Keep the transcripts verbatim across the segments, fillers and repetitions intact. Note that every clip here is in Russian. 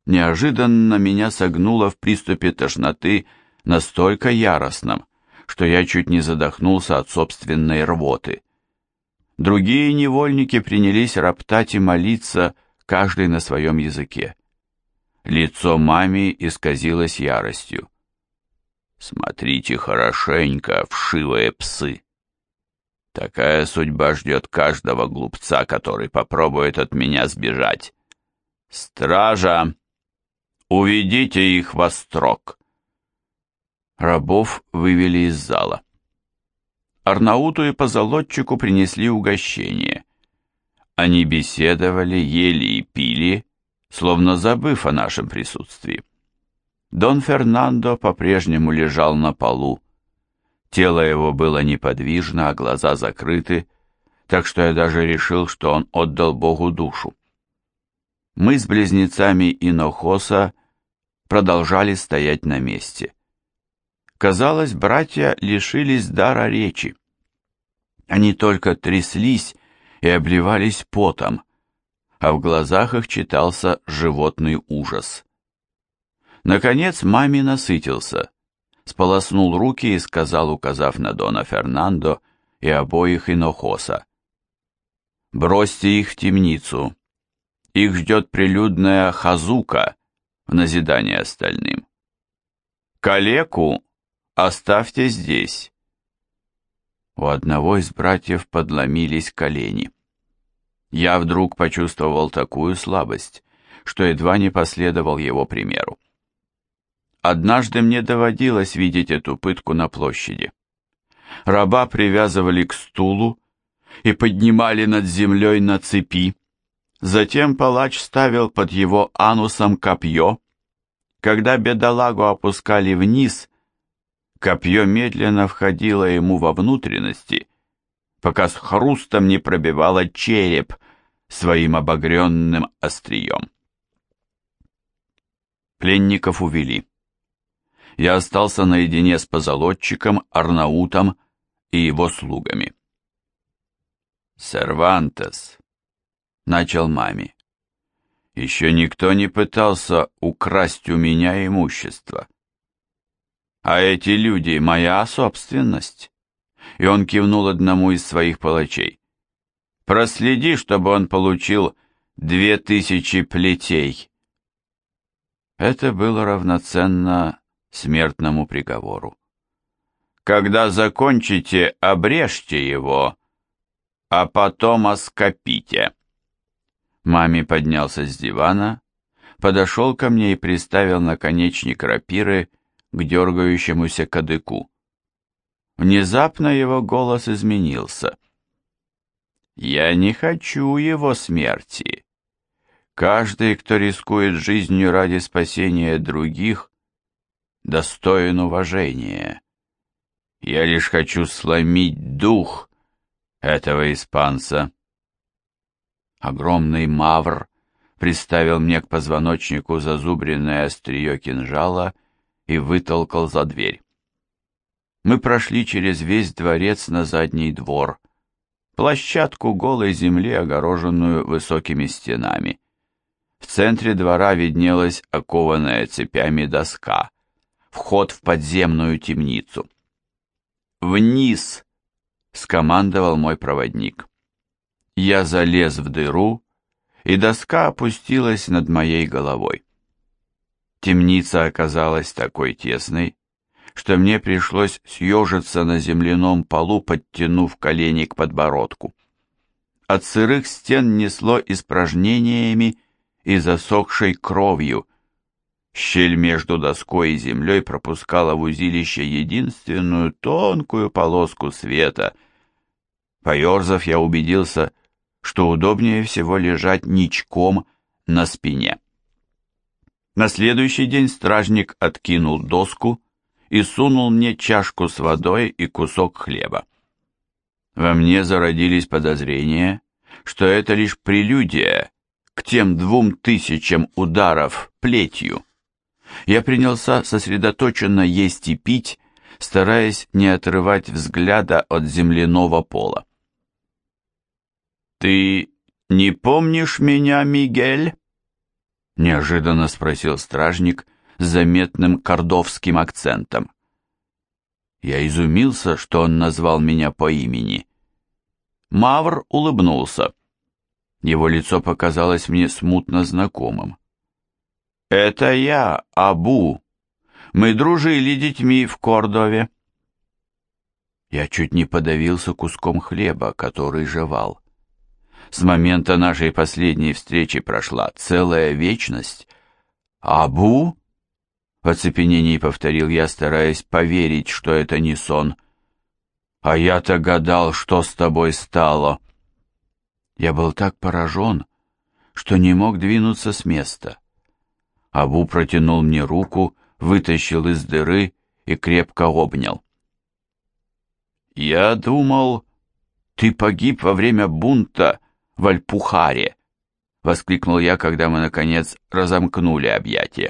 неожиданно меня согнуло в приступе тошноты настолько яростном, что я чуть не задохнулся от собственной рвоты. Другие невольники принялись роптать и молиться, каждый на своем языке. Лицо мами исказилось яростью. «Смотрите хорошенько, вшивые псы! Такая судьба ждет каждого глупца, который попробует от меня сбежать. Стража! Уведите их во строк!» Рабов вывели из зала. Арнауту и позолотчику принесли угощение. Они беседовали, ели и пили, словно забыв о нашем присутствии. Дон Фернандо по-прежнему лежал на полу. Тело его было неподвижно, а глаза закрыты, так что я даже решил, что он отдал Богу душу. Мы с близнецами Инохоса продолжали стоять на месте. Казалось, братья лишились дара речи. Они только тряслись и обливались потом, а в глазах их читался животный ужас. Наконец маме насытился, сполоснул руки и сказал, указав на Дона Фернандо и обоих Инохоса: «Бросьте их в темницу. Их ждет прилюдная хазука в назидание остальным. Калеку оставьте здесь». У одного из братьев подломились колени. Я вдруг почувствовал такую слабость, что едва не последовал его примеру. Однажды мне доводилось видеть эту пытку на площади. Раба привязывали к стулу и поднимали над землей на цепи. Затем палач ставил под его анусом копье. Когда бедолагу опускали вниз, копье медленно входило ему во внутренности, пока с хрустом не пробивало череп своим обогренным острием. Пленников увели. Я остался наедине с позолотчиком, Арнаутом и его слугами. «Сервантес», — начал маме, — «еще никто не пытался украсть у меня имущество. А эти люди — моя собственность». И он кивнул одному из своих палачей. «Проследи, чтобы он получил две тысячи плетей». Это было равноценно смертному приговору. «Когда закончите, обрежьте его, а потом оскопите». Маме поднялся с дивана, подошел ко мне и приставил наконечник рапиры к дергающемуся кадыку. Внезапно его голос изменился. «Я не хочу его смерти. Каждый, кто рискует жизнью ради спасения других, достоин уважения. Я лишь хочу сломить дух этого испанца». Огромный мавр приставил мне к позвоночнику зазубренное острие кинжала и вытолкал за дверь. Мы прошли через весь дворец на задний двор, площадку голой земли, огороженную высокими стенами. В центре двора виднелась окованная цепями доска, вход в подземную темницу. «Вниз!» — скомандовал мой проводник. Я залез в дыру, и доска опустилась над моей головой. Темница оказалась такой тесной, что мне пришлось съежиться на земляном полу, подтянув колени к подбородку. От сырых стен несло испражнениями и засохшей кровью. Щель между доской и землей пропускала в узилище единственную тонкую полоску света. Поерзав, я убедился, что удобнее всего лежать ничком на спине. На следующий день стражник откинул доску и сунул мне чашку с водой и кусок хлеба. Во мне зародились подозрения, что это лишь прелюдия к тем двум тысячам ударов плетью. Я принялся сосредоточенно есть и пить, стараясь не отрывать взгляда от земляного пола. «Ты не помнишь меня, Мигель?» неожиданно спросил стражник с заметным кордовским акцентом. Я изумился, что он назвал меня по имени. Мавр улыбнулся. Его лицо показалось мне смутно знакомым. «Это я, Абу. Мы дружили детьми в Кордове». Я чуть не подавился куском хлеба, который жевал. С момента нашей последней встречи прошла целая вечность. «Абу?» — в оцепенении повторил я, стараясь поверить, что это не сон. «А я-то гадал, что с тобой стало». Я был так поражен, что не мог двинуться с места. Абу протянул мне руку, вытащил из дыры и крепко обнял. «Я думал, ты погиб во время бунта в Альпухаре», — воскликнул я, когда мы, наконец, разомкнули объятия.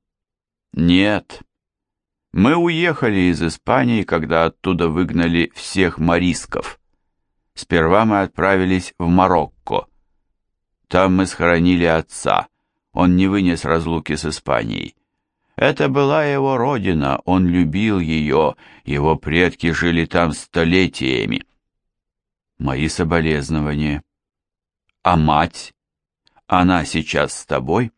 «Нет, мы уехали из Испании, когда оттуда выгнали всех морисков. Сперва мы отправились в Марокко. Там мы схоронили отца, он не вынес разлуки с Испанией. Это была его родина, он любил ее, его предки жили там столетиями. Мои соболезнования. А мать? Она сейчас с тобой?»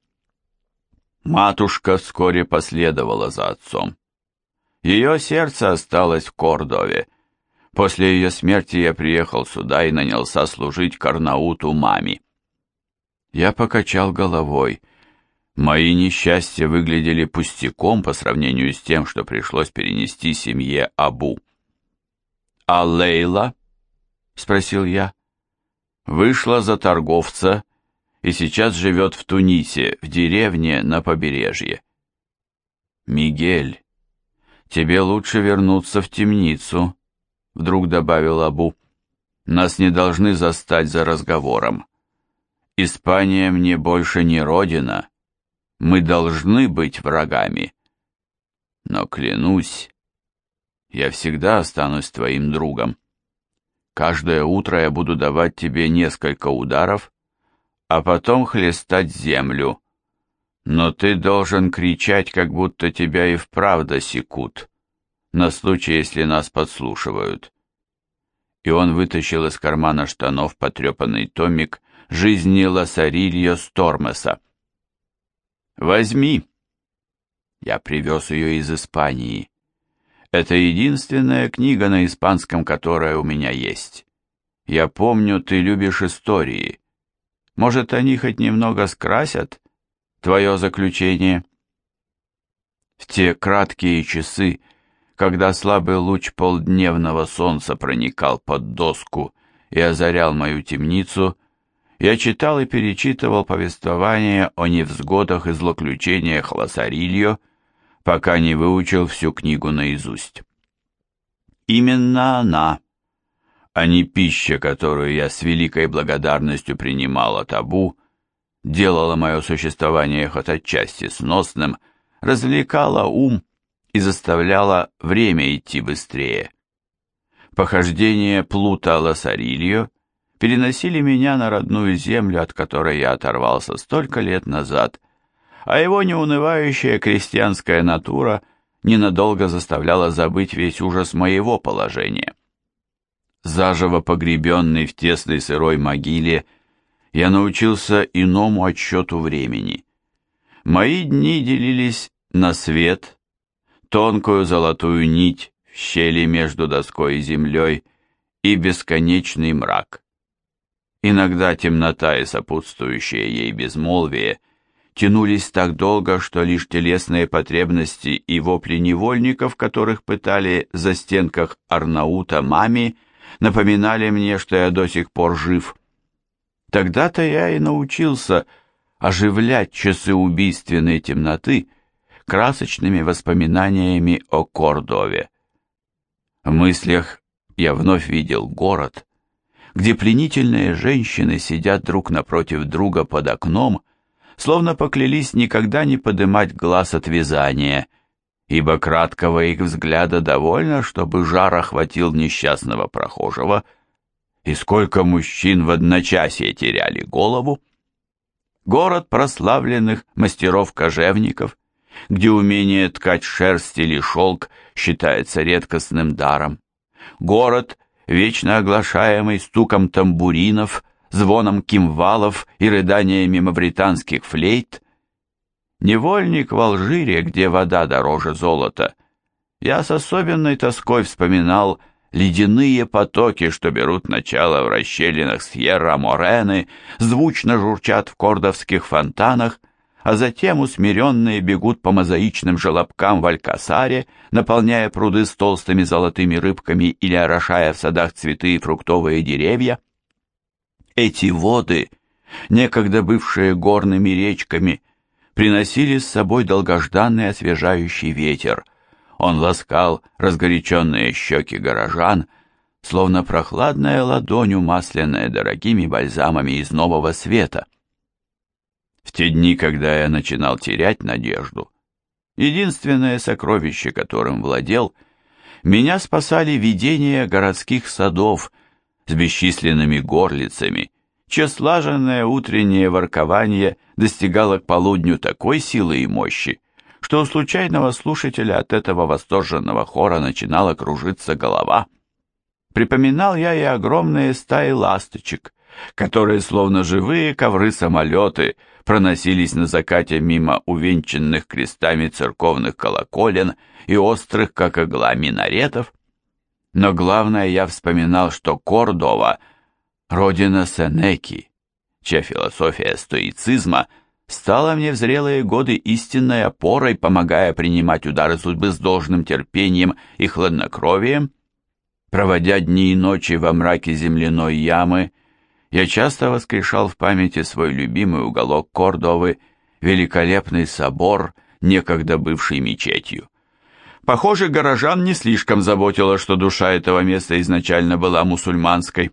Матушка вскоре последовала за отцом. Ее сердце осталось в Кордове. После ее смерти я приехал сюда и нанялся служить Карнауту маме. Я покачал головой. Мои несчастья выглядели пустяком по сравнению с тем, что пришлось перенести семье Абу. «А Лейла?» — спросил я. «Вышла за торговца и сейчас живет в Тунисе, в деревне на побережье». «Мигель, тебе лучше вернуться в темницу», — вдруг добавил Абу. «Нас не должны застать за разговором. Испания мне больше не родина. Мы должны быть врагами. Но клянусь, я всегда останусь твоим другом. Каждое утро я буду давать тебе несколько ударов, а потом хлестать землю. Но ты должен кричать, как будто тебя и вправду секут, на случай, если нас подслушивают». И он вытащил из кармана штанов потрепанный томик «Жизни Лосарильо Стормеса». «Возьми». Я привез ее из Испании. Это единственная книга на испанском, которая у меня есть. Я помню, ты любишь истории. Может, они хоть немного скрасят твое заключение?» В те краткие часы, когда слабый луч полдневного солнца проникал под доску и озарял мою темницу, я читал и перечитывал повествования о невзгодах и злоключениях Лосарильо, пока не выучил всю книгу наизусть. Именно она, а не пища, которую я с великой благодарностью принимал от Абу, делала мое существование хоть отчасти сносным, развлекала ум и заставляла время идти быстрее. Похождения Плута Лосарильо переносили меня на родную землю, от которой я оторвался столько лет назад, а его неунывающая крестьянская натура ненадолго заставляла забыть весь ужас моего положения. Заживо погребенный в тесной сырой могиле, я научился иному отсчету времени. Мои дни делились на свет, тонкую золотую нить в щели между доской и землей и бесконечный мрак. Иногда темнота и сопутствующее ей безмолвие тянулись так долго, что лишь телесные потребности и вопли невольников, которых пытали в застенках Арнаута маме, напоминали мне, что я до сих пор жив. Тогда-то я и научился оживлять часы убийственной темноты красочными воспоминаниями о Кордове. В мыслях я вновь видел город, где пленительные женщины сидят друг напротив друга под окном, словно поклялись никогда не подымать глаз от вязания, ибо краткого их взгляда довольно, чтобы жар охватил несчастного прохожего, и сколько мужчин в одночасье теряли голову. город прославленных мастеров-кожевников, где умение ткать шерсть или шелк считается редкостным даром. Город, вечно оглашаемый стуком тамбуринов, звоном кимвалов и рыданиями мавританских флейт. Невольник в Алжире, где вода дороже золота, я с особенной тоской вспоминал ледяные потоки, что берут начало в расщелинах Сьерра-Морены, звучно журчат в кордовских фонтанах, а затем усмиренные бегут по мозаичным желобкам в Алькасаре, наполняя пруды с толстыми золотыми рыбками или орошая в садах цветы и фруктовые деревья. Эти воды, некогда бывшие горными речками, приносили с собой долгожданный освежающий ветер. Он ласкал разгоряченные щеки горожан, словно прохладная ладонь, умасленная дорогими бальзамами из Нового Света. В те дни, когда я начинал терять надежду, единственное сокровище, которым владел, меня спасали видения городских садов с бесчисленными горлицами, чье слаженное утреннее воркование достигало к полудню такой силы и мощи, что у случайного слушателя от этого восторженного хора начинала кружиться голова. Припоминал я и огромные стаи ласточек, которые, словно живые ковры-самолеты, проносились на закате мимо увенчанных крестами церковных колоколен и острых, как игла, минаретов. Но главное, я вспоминал, что Кордова — родина Сенеки, чья философия стоицизма стала мне в зрелые годы истинной опорой, помогая принимать удары судьбы с должным терпением и хладнокровием. Проводя дни и ночи во мраке земляной ямы, я часто воскрешал в памяти свой любимый уголок Кордовы, великолепный собор, некогда бывший мечетью. Похоже, горожан не слишком заботило, что душа этого места изначально была мусульманской.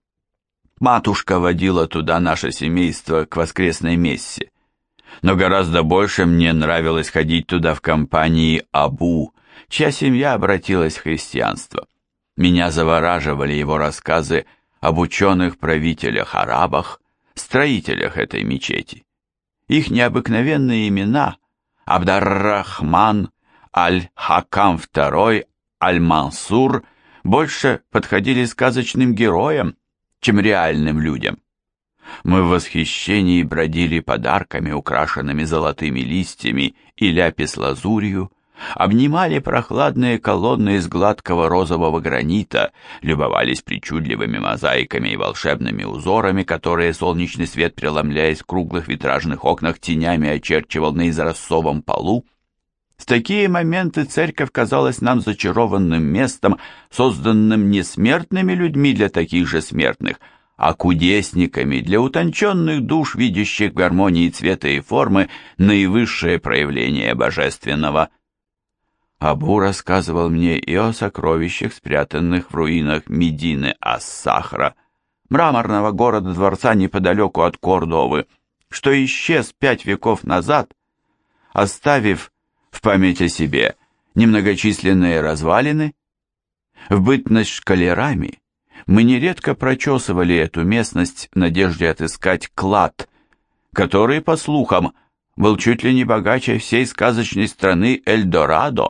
Матушка водила туда наше семейство к воскресной мессе. Но гораздо больше мне нравилось ходить туда в компании Абу, чья семья обратилась в христианство. Меня завораживали его рассказы об ученых-правителях-арабах, строителях этой мечети. Их необыкновенные имена — Абдар-Рахман, Аль-Хакам второй, Аль-Мансур — больше подходили сказочным героям, чем реальным людям. Мы в восхищении бродили подарками, украшенными золотыми листьями и ляпис-лазурью, обнимали прохладные колонны из гладкого розового гранита, любовались причудливыми мозаиками и волшебными узорами, которые солнечный свет, преломляясь в круглых витражных окнах, тенями очерчивал на изразцовом полу. В такие моменты церковь казалась нам зачарованным местом, созданным не смертными людьми для таких же смертных, а кудесниками для утонченных душ, видящих в гармонии цвета и формы наивысшее проявление божественного. Абу рассказывал мне и о сокровищах, спрятанных в руинах Медины ас-Сахра, мраморного города-дворца неподалеку от Кордовы, что исчез пять веков назад, оставив в память о себе немногочисленные развалины. В бытность школярами мы нередко прочесывали эту местность в надежде отыскать клад, который, по слухам, был чуть ли не богаче всей сказочной страны Эльдорадо.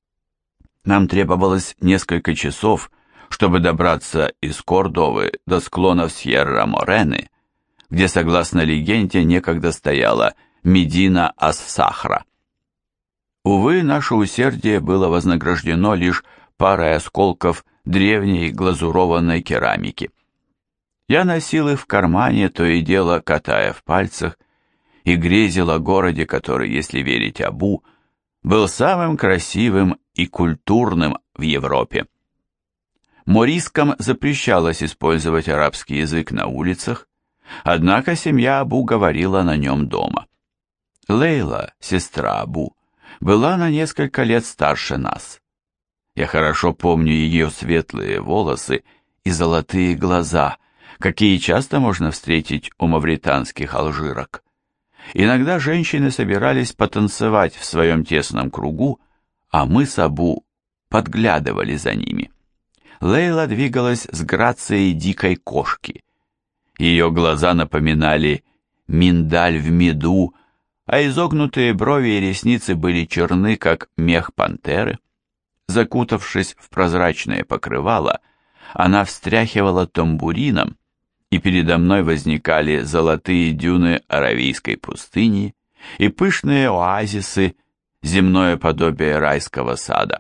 Нам требовалось несколько часов, чтобы добраться из Кордовы до склонов Сьерра-Морены, где, согласно легенде, некогда стояла Медина ас-Сахра. Увы, наше усердие было вознаграждено лишь парой осколков древней глазурованной керамики. Я носил их в кармане, то и дело катая в пальцах, и грезил о городе, который, если верить Абу, был самым красивым и культурным в Европе. Морискам запрещалось использовать арабский язык на улицах, однако семья Абу говорила на нем дома. Лейла, сестра Абу, была на несколько лет старше нас. Я хорошо помню ее светлые волосы и золотые глаза, какие часто можно встретить у мавританских алжирок. Иногда женщины собирались потанцевать в своем тесном кругу, а мы с Абу подглядывали за ними. Лейла двигалась с грацией дикой кошки. Ее глаза напоминали миндаль в меду, а изогнутые брови и ресницы были черны, как мех пантеры. Закутавшись в прозрачное покрывало, она встряхивала тамбурином, и передо мной возникали золотые дюны аравийской пустыни и пышные оазисы, земное подобие райского сада.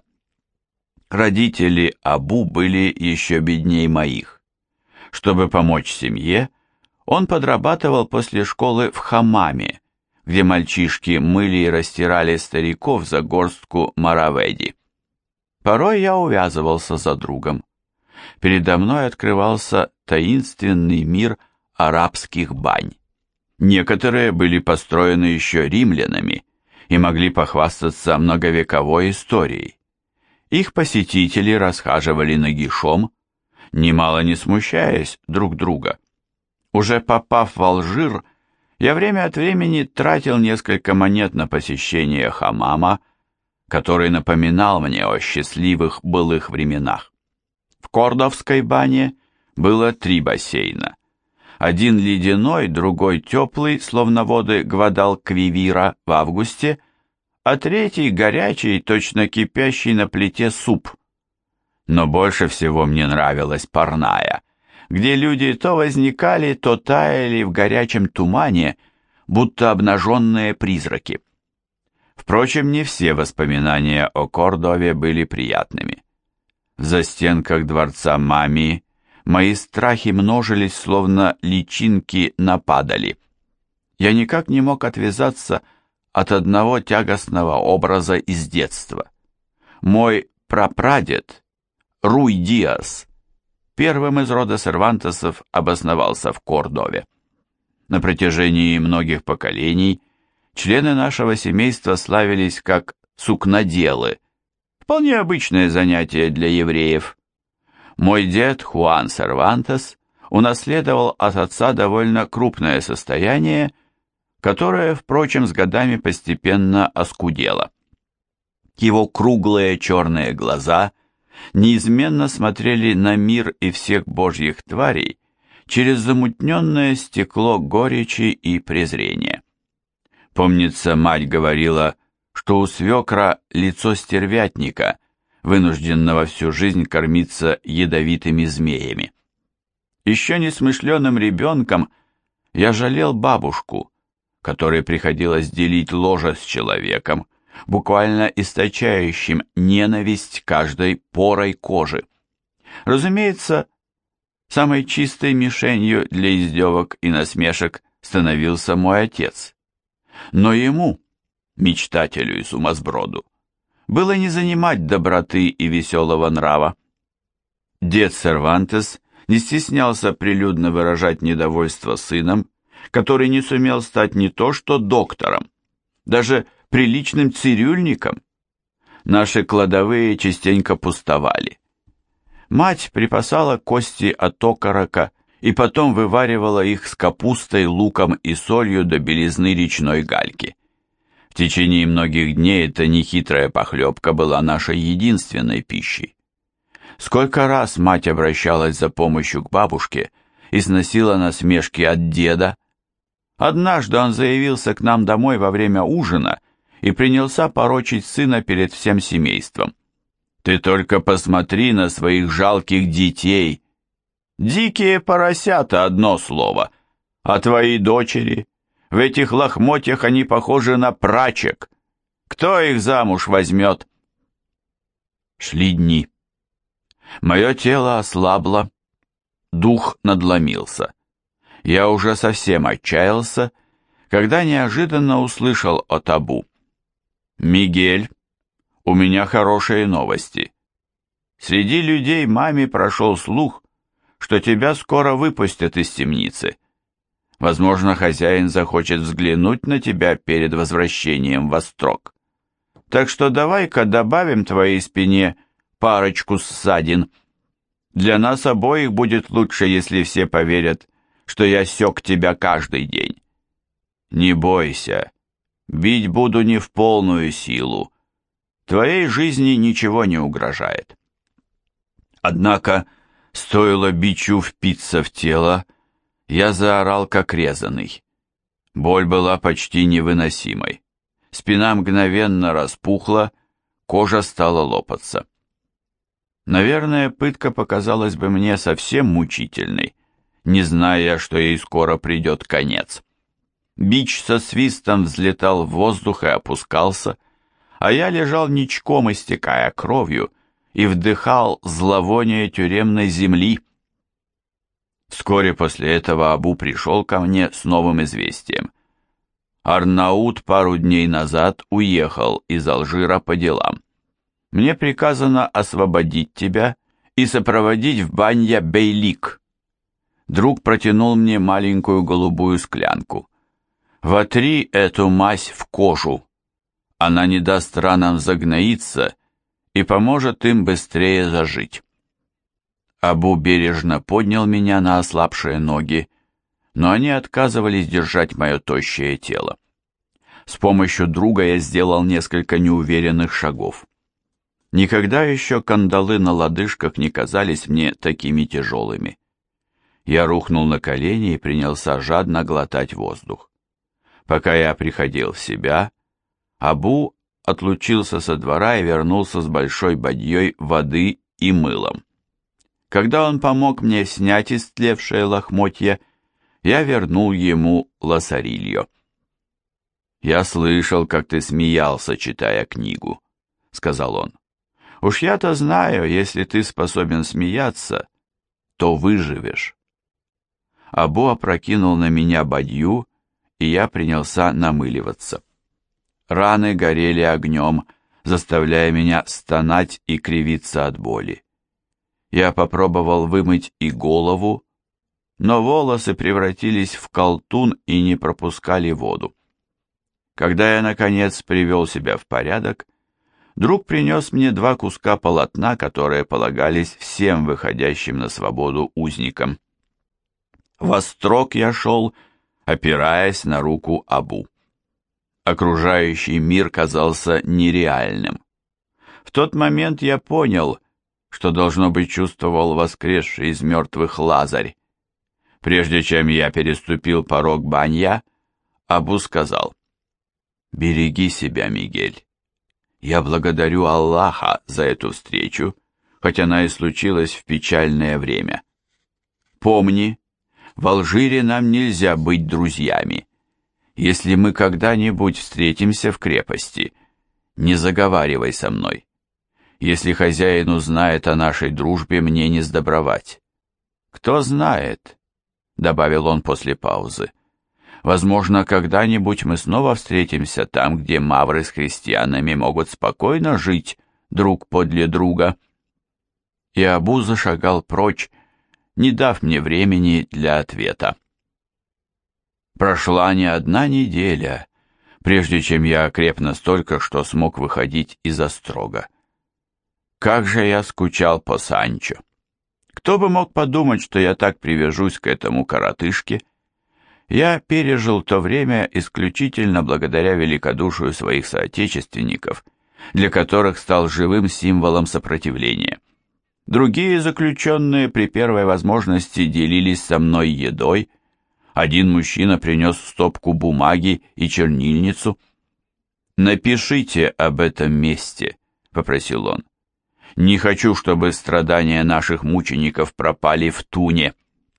Родители Абу были еще бедней моих. Чтобы помочь семье, он подрабатывал после школы в хаммаме, где мальчишки мыли и растирали стариков за горстку мараведи. Порой я увязывался за другом. Передо мной открывался таинственный мир арабских бань. Некоторые были построены еще римлянами и могли похвастаться многовековой историей. Их посетители расхаживали нагишом, немало не смущаясь друг друга. Уже попав в Алжир, я время от времени тратил несколько монет на посещение хаммама, который напоминал мне о счастливых былых временах. В Кордовской бане было три бассейна. Один ледяной, другой теплый, словно воды Гвадалквивира в августе, а третий горячий, точно кипящий на плите суп. Но больше всего мне нравилась парная, где люди то возникали, то таяли в горячем тумане, будто обнаженные призраки. Впрочем, не все воспоминания о Кордове были приятными. В застенках дворца Мамии мои страхи множились, словно личинки на падали. Я никак не мог отвязаться от одного тягостного образа из детства. Мой прапрадед, Руй Диас, первым из рода Сервантесов обосновался в Кордове. На протяжении многих поколений члены нашего семейства славились как сукноделы, вполне обычное занятие для евреев. Мой дед Хуан Сервантес унаследовал от отца довольно крупное состояние, которое, впрочем, с годами постепенно оскудело. Его круглые черные глаза неизменно смотрели на мир и всех божьих тварей через замутненное стекло горечи и презрения. Помнится, мать говорила, что у свекра лицо стервятника, вынужденного всю жизнь кормиться ядовитыми змеями. Еще несмышленым ребенком я жалел бабушку, которой приходилось делить ложе с человеком, буквально источающим ненависть каждой порой кожи. Разумеется, самой чистой мишенью для издевок и насмешек становился мой отец. Но ему, мечтателю и сумасброду, было не занимать доброты и веселого нрава. Дед Сервантес не стеснялся прилюдно выражать недовольство сыном, который не сумел стать не то что доктором, даже приличным цирюльником. Наши кладовые частенько пустовали. Мать припасала кости от окорока и потом вываривала их с капустой, луком и солью до белизны речной гальки. В течение многих дней эта нехитрая похлебка была нашей единственной пищей. Сколько раз мать обращалась за помощью к бабушке и сносила насмешки от деда. Однажды он заявился к нам домой во время ужина и принялся порочить сына перед всем семейством. «Ты только посмотри на своих жалких детей! Дикие поросята, одно слово! А твои дочери? В этих лохмотьях они похожи на прачек! Кто их замуж возьмет?» Шли дни. Мое тело ослабло, дух надломился. Я уже совсем отчаялся, когда неожиданно услышал от Абу: «Мигель, у меня хорошие новости. Среди людей маме прошел слух, что тебя скоро выпустят из темницы. Возможно, хозяин захочет взглянуть на тебя перед возвращением в Острог. Так что давай-ка добавим твоей спине парочку ссадин. Для нас обоих будет лучше, если все поверят, что я сёк тебя каждый день. Не бойся, бить буду не в полную силу. Твоей жизни ничего не угрожает». Однако, стоило бичу впиться в тело, я заорал как резаный. Боль была почти невыносимой. Спина мгновенно распухла, кожа стала лопаться. Наверное, пытка показалась бы мне совсем мучительной, не зная, что ей скоро придет конец. Бич со свистом взлетал в воздух и опускался, а я лежал ничком, истекая кровью, и вдыхал зловоние тюремной земли. Вскоре после этого Абу пришел ко мне с новым известием. Арнаут пару дней назад уехал из Алжира по делам. Мне приказано освободить тебя и сопроводить в Банья-Бейлик. Друг протянул мне маленькую голубую склянку. Вотри эту мазь в кожу. Она не даст ранам загноиться и поможет им быстрее зажить. Абу бережно поднял меня на ослабшие ноги, но они отказывались держать мое тощее тело. С помощью друга я сделал несколько неуверенных шагов. Никогда еще кандалы на лодыжках не казались мне такими тяжелыми. Я рухнул на колени и принялся жадно глотать воздух. Пока я приходил в себя, Абу отлучился со двора и вернулся с большой бадьей воды и мылом. Когда он помог мне снять истлевшее лохмотья, я вернул ему лосарильо. «Я слышал, как ты смеялся, читая книгу», — сказал он. «Уж я-то знаю, если ты способен смеяться, то выживешь». Абу опрокинул на меня бадью, и я принялся намыливаться. Раны горели огнем, заставляя меня стонать и кривиться от боли. Я попробовал вымыть и голову, но волосы превратились в колтун и не пропускали воду. Когда я, наконец, привел себя в порядок, друг принес мне два куска полотна, которые полагались всем выходящим на свободу узникам. Во строк я шел, опираясь на руку Абу. Окружающий мир казался нереальным. В тот момент я понял, что, должно быть, чувствовал воскресший из мертвых Лазарь. Прежде чем я переступил порог Банья, Абу сказал: «Береги себя, Мигель. Я благодарю Аллаха за эту встречу, хоть она и случилась в печальное время. Помни, в Алжире нам нельзя быть друзьями. Если мы когда-нибудь встретимся в крепости, не заговаривай со мной. Если хозяин узнает о нашей дружбе, мне не сдобровать. Кто знает, — добавил он после паузы, — возможно, когда-нибудь мы снова встретимся там, где мавры с христианами могут спокойно жить друг подле друга». И Абу зашагал прочь, не дав мне времени для ответа. Прошла не одна неделя, прежде чем я окреп настолько, что смог выходить из острога. Как же я скучал по Санчо! Кто бы мог подумать, что я так привяжусь к этому коротышке? Я пережил то время исключительно благодаря великодушию своих соотечественников, для которых стал живым символом сопротивления. Другие заключенные при первой возможности делились со мной едой. Один мужчина принес стопку бумаги и чернильницу. «Напишите об этом месте», — попросил он. «Не хочу, чтобы страдания наших мучеников пропали в туне».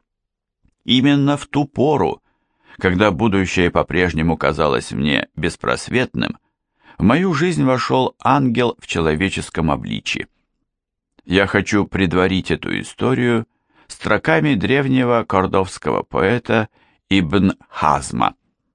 Именно в ту пору, когда будущее по-прежнему казалось мне беспросветным, в мою жизнь вошел ангел в человеческом обличье. Я хочу предварить эту историю строками древнего кордовского поэта Ибн Хазма.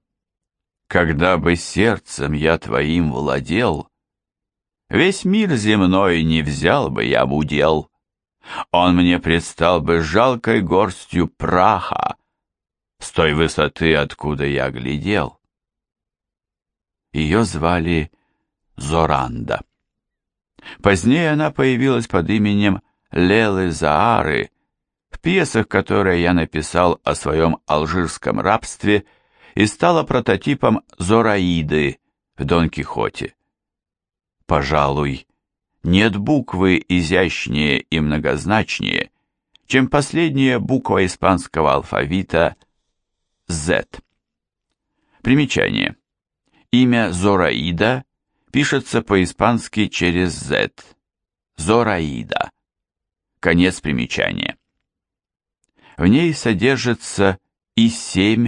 «Когда бы сердцем я твоим владел, весь мир земной не взял бы я в удел. Он мне предстал бы жалкой горстью праха с той высоты, откуда я глядел». Ее звали Зоранда. Позднее она появилась под именем Лелы Заары в пьесах, которые я написал о своем алжирском рабстве, и стала прототипом Зораиды в Дон Кихоте. Пожалуй, нет буквы изящнее и многозначнее, чем последняя буква испанского алфавита Z. Примечание. Имя Зораида пишется по-испански через Z. Зораида. Конец примечания. В ней содержится и семь,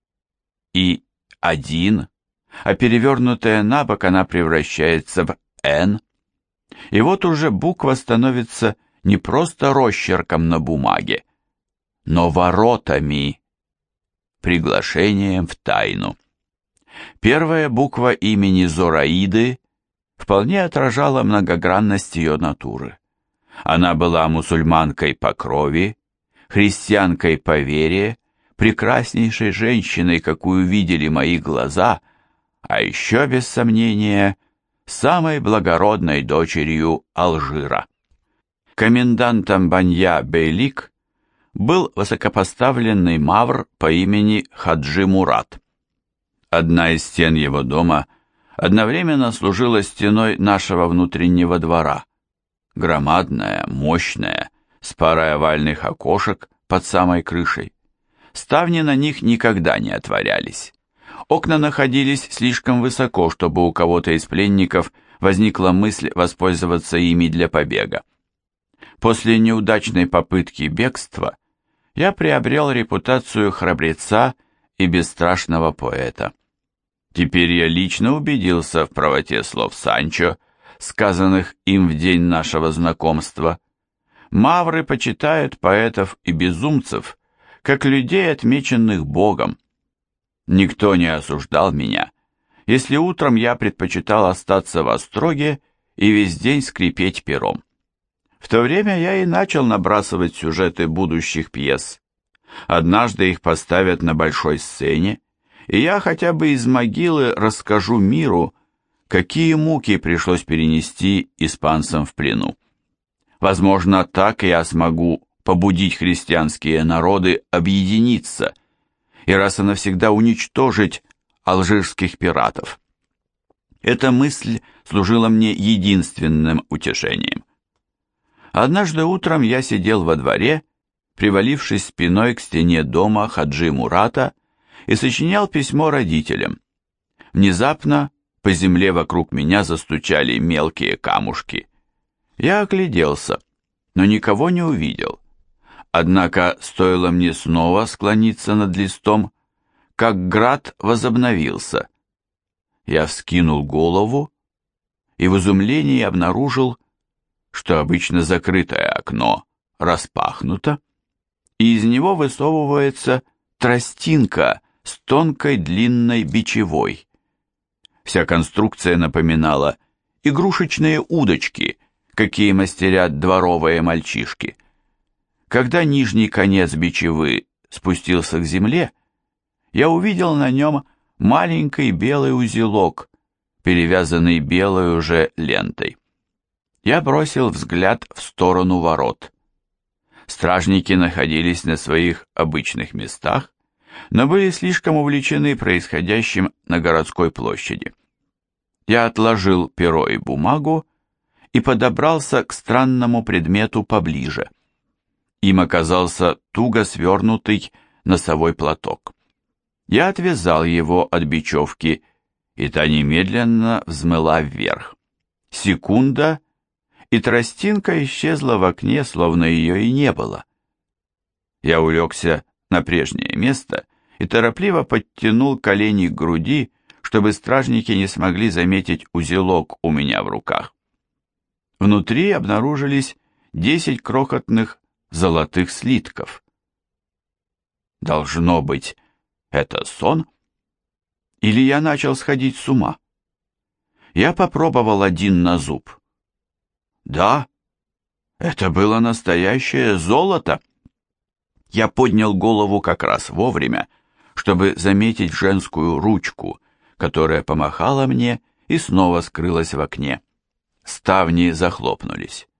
и один, а перевернутая на бок она превращается в N. И вот уже буква становится не просто росчерком на бумаге, но воротами, приглашением в тайну. Первая буква имени Зораиды вполне отражала многогранность ее натуры. Она была мусульманкой по крови, христианкой по вере, прекраснейшей женщиной, какую видели мои глаза, а еще, без сомнения, самой благородной дочерью Алжира. Комендантом Банья Бейлик был высокопоставленный мавр по имени Хаджи Мурат. Одна из стен его дома одновременно служила стеной нашего внутреннего двора, громадная, мощная, с парой овальных окошек под самой крышей. Ставни на них никогда не отворялись. Окна находились слишком высоко, чтобы у кого-то из пленников возникла мысль воспользоваться ими для побега. После неудачной попытки бегства я приобрел репутацию храбреца и бесстрашного поэта. Теперь я лично убедился в правоте слов Санчо, сказанных им в день нашего знакомства. Мавры почитают поэтов и безумцев, как людей, отмеченных Богом. Никто не осуждал меня, если утром я предпочитал остаться в остроге и весь день скрипеть пером. В то время я и начал набрасывать сюжеты будущих пьес. Однажды их поставят на большой сцене, и я хотя бы из могилы расскажу миру, какие муки пришлось перенести испанцам в плену. Возможно, так я смогу побудить христианские народы объединиться и раз и навсегда уничтожить алжирских пиратов. Эта мысль служила мне единственным утешением. Однажды утром я сидел во дворе, привалившись спиной к стене дома Хаджи Мурата, и сочинял письмо родителям. Внезапно по земле вокруг меня застучали мелкие камушки. Я огляделся, но никого не увидел. Однако стоило мне снова склониться над листом, как град возобновился. Я вскинул голову и в изумлении обнаружил, что обычно закрытое окно распахнуто, и из него высовывается тростинка с тонкой длинной бичевой. Вся конструкция напоминала игрушечные удочки, какие мастерят дворовые мальчишки. Когда нижний конец бичевы спустился к земле, я увидел на нем маленький белый узелок, перевязанный белой уже лентой. Я бросил взгляд в сторону ворот. Стражники находились на своих обычных местах, но были слишком увлечены происходящим на городской площади. Я отложил перо и бумагу и подобрался к странному предмету поближе. Им оказался туго свернутый носовой платок. Я отвязал его от бечевки, и та немедленно взмыла вверх. Секунда, и тростинка исчезла в окне, словно ее и не было. Я улегся на прежнее место и торопливо подтянул колени к груди, чтобы стражники не смогли заметить узелок у меня в руках. Внутри обнаружились десять крохотных золотых слитков. Должно быть, это сон? Или я начал сходить с ума? Я попробовал один на зуб. Да, это было настоящее золото. Я поднял голову как раз вовремя, чтобы заметить женскую ручку, которая помахала мне и снова скрылась в окне. Ставни захлопнулись.